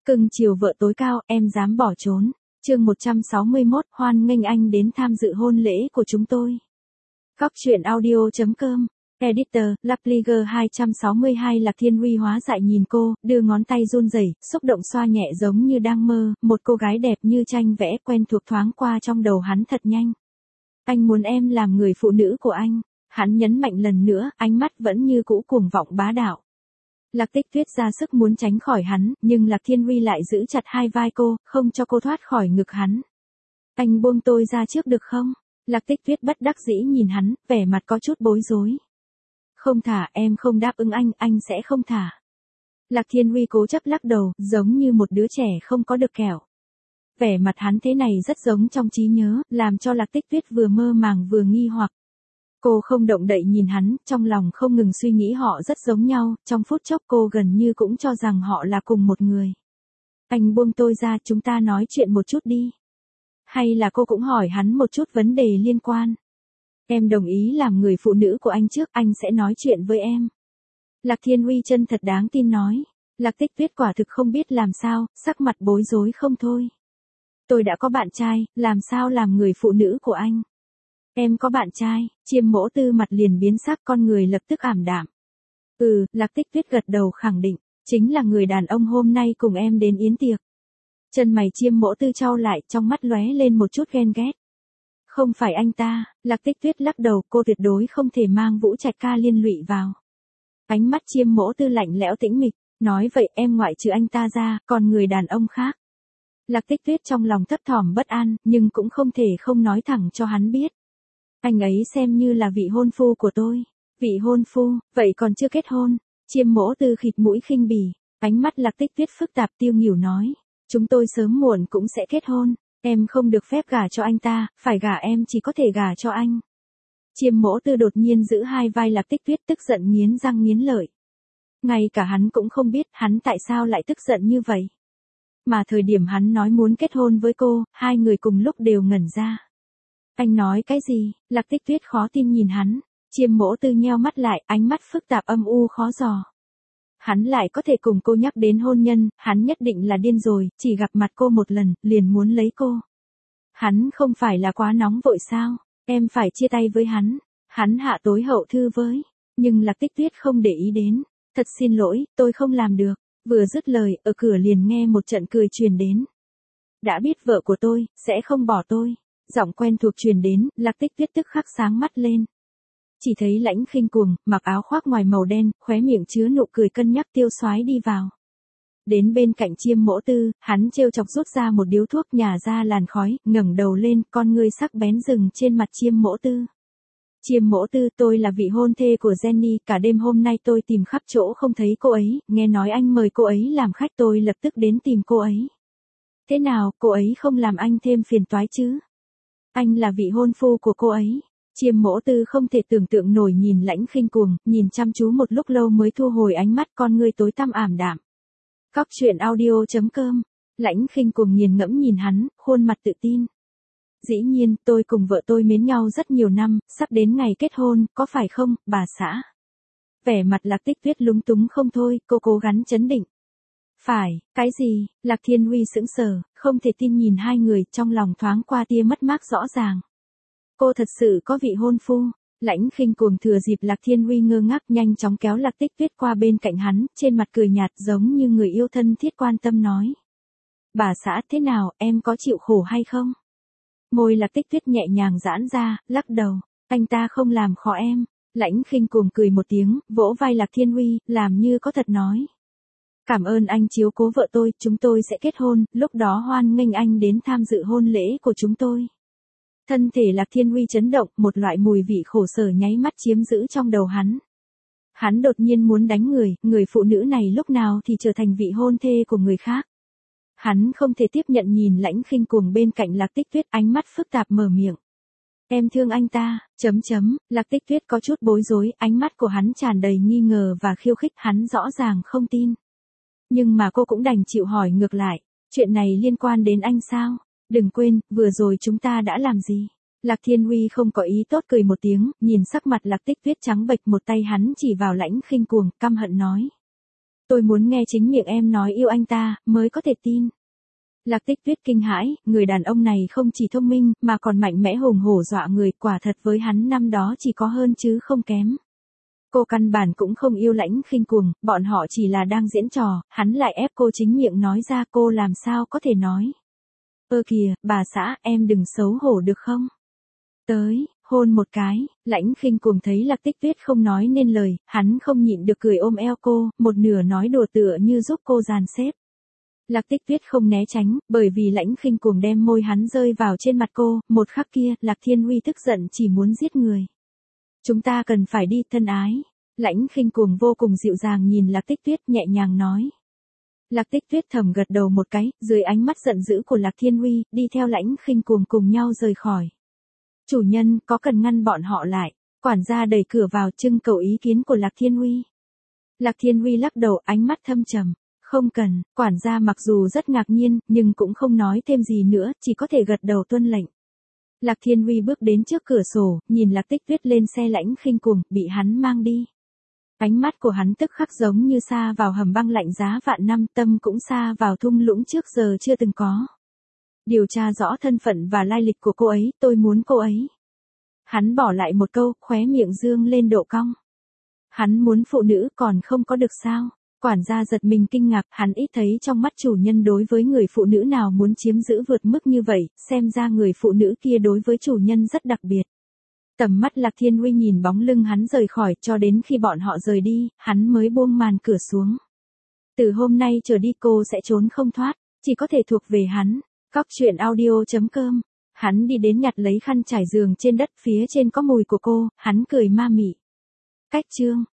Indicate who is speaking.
Speaker 1: Cưng chiều vợ tối cao, em dám bỏ trốn. Chương 161, hoan nghênh anh đến tham dự hôn lễ của chúng tôi. Góc truyện audio.com. Editor, Lapliger 262. Lạc Thiên Huy hóa dại nhìn cô, đưa ngón tay run rẩy, xúc động xoa nhẹ giống như đang mơ, một cô gái đẹp như tranh vẽ quen thuộc thoáng qua trong đầu hắn thật nhanh. Anh muốn em làm người phụ nữ của anh. Hắn nhấn mạnh lần nữa, ánh mắt vẫn như cũ cuồng vọng bá đạo. Lạc Tích Tuyết ra sức muốn tránh khỏi hắn, nhưng Lạc Thiên Huy lại giữ chặt hai vai cô, không cho cô thoát khỏi ngực hắn. Anh buông tôi ra trước được không? Lạc Tích Tuyết bất đắc dĩ nhìn hắn, vẻ mặt có chút bối rối. Không thả, em không đáp ứng anh sẽ không thả. Lạc Thiên Huy cố chấp lắc đầu, giống như một đứa trẻ không có được kẹo. Vẻ mặt hắn thế này rất giống trong trí nhớ, làm cho Lạc Tích Tuyết vừa mơ màng vừa nghi hoặc. Cô không động đậy nhìn hắn, trong lòng không ngừng suy nghĩ họ rất giống nhau, trong phút chốc cô gần như cũng cho rằng họ là cùng một người. Anh buông tôi ra, chúng ta nói chuyện một chút đi. Hay là cô cũng hỏi hắn một chút vấn đề liên quan. Em đồng ý làm người phụ nữ của anh trước, anh sẽ nói chuyện với em. Lạc Thiên Huy chân thật đáng tin nói. Lạc Tích Tuyết quả thực không biết làm sao, sắc mặt bối rối không thôi. Tôi đã có bạn trai, làm sao làm người phụ nữ của anh? Em có bạn trai, Chiêm Mỗ Tư mặt liền biến sắc, con người lập tức ảm đạm. Lạc Tích Tuyết gật đầu khẳng định, chính là người đàn ông hôm nay cùng em đến yến tiệc. Chân mày Chiêm Mỗ Tư chau lại, trong mắt lóe lên một chút ghen ghét. Không phải anh ta, Lạc Tích Tuyết lắc đầu, cô tuyệt đối không thể mang Vũ Trạch ca liên lụy vào. Ánh mắt Chiêm Mỗ Tư lạnh lẽo tĩnh mịch, nói vậy em ngoại trừ anh ta ra, còn người đàn ông khác. Lạc Tích Tuyết trong lòng thấp thỏm bất an, nhưng cũng không thể không nói thẳng cho hắn biết. Anh ấy xem như là vị hôn phu của tôi. Vị hôn phu, vậy còn chưa kết hôn. Chiêm Mỗ Tư khịt mũi khinh bỉ, ánh mắt Lạc Tích Tuyết phức tạp tiêu nghỉu nói. Chúng tôi sớm muộn cũng sẽ kết hôn. Em không được phép gả cho anh ta, phải gả em chỉ có thể gả cho anh. Chiêm Mỗ Tư đột nhiên giữ hai vai Lạc Tích Tuyết, tức giận nghiến răng nghiến lợi. Ngay cả hắn cũng không biết hắn tại sao lại tức giận như vậy. Mà thời điểm hắn nói muốn kết hôn với cô, hai người cùng lúc đều ngẩn ra. Anh nói cái gì? Lạc Tích Tuyết khó tin nhìn hắn. Chiêm Mỗ Tư nheo mắt lại, ánh mắt phức tạp âm u khó dò. Hắn lại có thể cùng cô nhắc đến hôn nhân, hắn nhất định là điên rồi, chỉ gặp mặt cô một lần, liền muốn lấy cô. Hắn không phải là quá nóng vội sao? Em phải chia tay với hắn. Hắn hạ tối hậu thư với. Nhưng Lạc Tích Tuyết không để ý đến. Thật xin lỗi, tôi không làm được. Vừa dứt lời, ở cửa liền nghe một trận cười truyền đến. Đã biết vợ của tôi, sẽ không bỏ tôi. Giọng quen thuộc truyền đến, Lạc Tích Tuyết tức khắc sáng mắt lên. Chỉ thấy Lãnh Khinh Cuồng, mặc áo khoác ngoài màu đen, khóe miệng chứa nụ cười cân nhắc tiêu xoái đi vào. Đến bên cạnh Chiêm Mỗ Tư, hắn trêu chọc rút ra một điếu thuốc nhả ra làn khói, ngẩng đầu lên, con ngươi sắc bén dừng trên mặt Chiêm Mỗ Tư. Chiêm Mỗ Tư, tôi là vị hôn thê của Jenny, cả đêm hôm nay tôi tìm khắp chỗ không thấy cô ấy, nghe nói anh mời cô ấy làm khách, tôi lập tức đến tìm cô ấy. Thế nào, cô ấy không làm anh thêm phiền toái chứ? Anh là vị hôn phu của cô ấy. Chiêm Mỗ Tư không thể tưởng tượng nổi nhìn Lãnh Khinh Cuồng, nhìn chăm chú một lúc lâu mới thu hồi ánh mắt, con ngươi tối tăm ảm đạm. Góc truyện audio.com. Lãnh Khinh Cuồng nghiền ngẫm nhìn hắn, khuôn mặt tự tin. Dĩ nhiên, tôi cùng vợ tôi mến nhau rất nhiều năm, sắp đến ngày kết hôn, có phải không, bà xã? Vẻ mặt Lạc Tích Tuyết lúng túng không thôi, cô cố gắng trấn định. Phải, cái gì? Lạc Thiên Huy sững sờ, không thể tin nhìn hai người, trong lòng thoáng qua tia mất mát rõ ràng. Cô thật sự có vị hôn phu. Lãnh Khinh Cuồng thừa dịp Lạc Thiên Huy ngơ ngác nhanh chóng kéo Lạc Tích Tuyết qua bên cạnh hắn, trên mặt cười nhạt giống như người yêu thân thiết quan tâm nói. Bà xã thế nào, em có chịu khổ hay không? Môi Lạc Tích Tuyết nhẹ nhàng giãn ra, lắc đầu. Anh ta không làm khó em. Lãnh Khinh Cuồng cười một tiếng, vỗ vai Lạc Thiên Huy, làm như có thật nói. Cảm ơn anh chiếu cố vợ tôi, chúng tôi sẽ kết hôn, lúc đó hoan nghênh anh đến tham dự hôn lễ của chúng tôi. Thân thể Lạc Thiên Huy chấn động, một loại mùi vị khổ sở nháy mắt chiếm giữ trong đầu hắn. Hắn đột nhiên muốn đánh người phụ nữ này lúc nào thì trở thành vị hôn thê của người khác. Hắn không thể tiếp nhận nhìn Lãnh Khinh Cuồng bên cạnh Lạc Tích Tuyết, ánh mắt phức tạp mở miệng. Em thương anh ta, Lạc Tích Tuyết có chút bối rối, ánh mắt của hắn tràn đầy nghi ngờ và khiêu khích, hắn rõ ràng không tin. Nhưng mà cô cũng đành chịu hỏi ngược lại, chuyện này liên quan đến anh sao? Đừng quên, vừa rồi chúng ta đã làm gì? Lạc Thiên Huy không có ý tốt cười một tiếng, nhìn sắc mặt Lạc Tích Tuyết trắng bệch, một tay hắn chỉ vào Lãnh Khinh Cuồng, căm hận nói. Tôi muốn nghe chính miệng em nói yêu anh ta, mới có thể tin. Lạc Tích Tuyết kinh hãi, người đàn ông này không chỉ thông minh, mà còn mạnh mẽ hùng hổ dọa người, quả thật với hắn năm đó chỉ có hơn chứ không kém. Cô căn bản cũng không yêu Lãnh Khinh Cuồng, bọn họ chỉ là đang diễn trò, hắn lại ép cô chính miệng nói ra, cô làm sao có thể nói. Ơ kìa, bà xã, em đừng xấu hổ được không? Tới, hôn một cái, Lãnh Khinh Cuồng thấy Lạc Tích Tuyết không nói nên lời, hắn không nhịn được cười ôm eo cô, một nửa nói đùa tựa như giúp cô dàn xếp. Lạc Tích Tuyết không né tránh, bởi vì Lãnh Khinh Cuồng đem môi hắn rơi vào trên mặt cô, một khắc kia, Lạc Thiên Huy tức giận chỉ muốn giết người. Chúng ta cần phải đi, thân ái. Lãnh Khinh Cuồng vô cùng dịu dàng nhìn Lạc Tích Tuyết, nhẹ nhàng nói. Lạc Tích Tuyết thầm gật đầu một cái, dưới ánh mắt giận dữ của Lạc Thiên Huy, đi theo Lãnh Khinh Cuồng cùng nhau rời khỏi. Chủ nhân, có cần ngăn bọn họ lại? Quản gia đẩy cửa vào trưng cầu ý kiến của Lạc Thiên Huy. Lạc Thiên Huy lắc đầu, ánh mắt thâm trầm. Không cần, quản gia mặc dù rất ngạc nhiên, nhưng cũng không nói thêm gì nữa, chỉ có thể gật đầu tuân lệnh. Lạc Thiên Huy bước đến trước cửa sổ, nhìn Lạc Tích Tuyết lên xe Lãnh Khinh Cuồng, bị hắn mang đi. Ánh mắt của hắn tức khắc giống như sa vào hầm băng lạnh giá vạn năm, tâm cũng sa vào thung lũng trước giờ chưa từng có. Điều tra rõ thân phận và lai lịch của cô ấy, tôi muốn cô ấy. Hắn bỏ lại một câu, khóe miệng dương lên độ cong. Hắn muốn phụ nữ còn không có được sao? Quản gia giật mình kinh ngạc, hắn ít thấy trong mắt chủ nhân đối với người phụ nữ nào muốn chiếm giữ vượt mức như vậy, xem ra người phụ nữ kia đối với chủ nhân rất đặc biệt. Tầm mắt Lạc Thiên Huy nhìn bóng lưng hắn rời khỏi, cho đến khi bọn họ rời đi, hắn mới buông màn cửa xuống. Từ hôm nay trở đi cô sẽ trốn không thoát, chỉ có thể thuộc về hắn. Cóc truyện audio.com. Hắn đi đến nhặt lấy khăn trải giường trên đất, phía trên có mùi của cô, hắn cười ma mị. Cách chương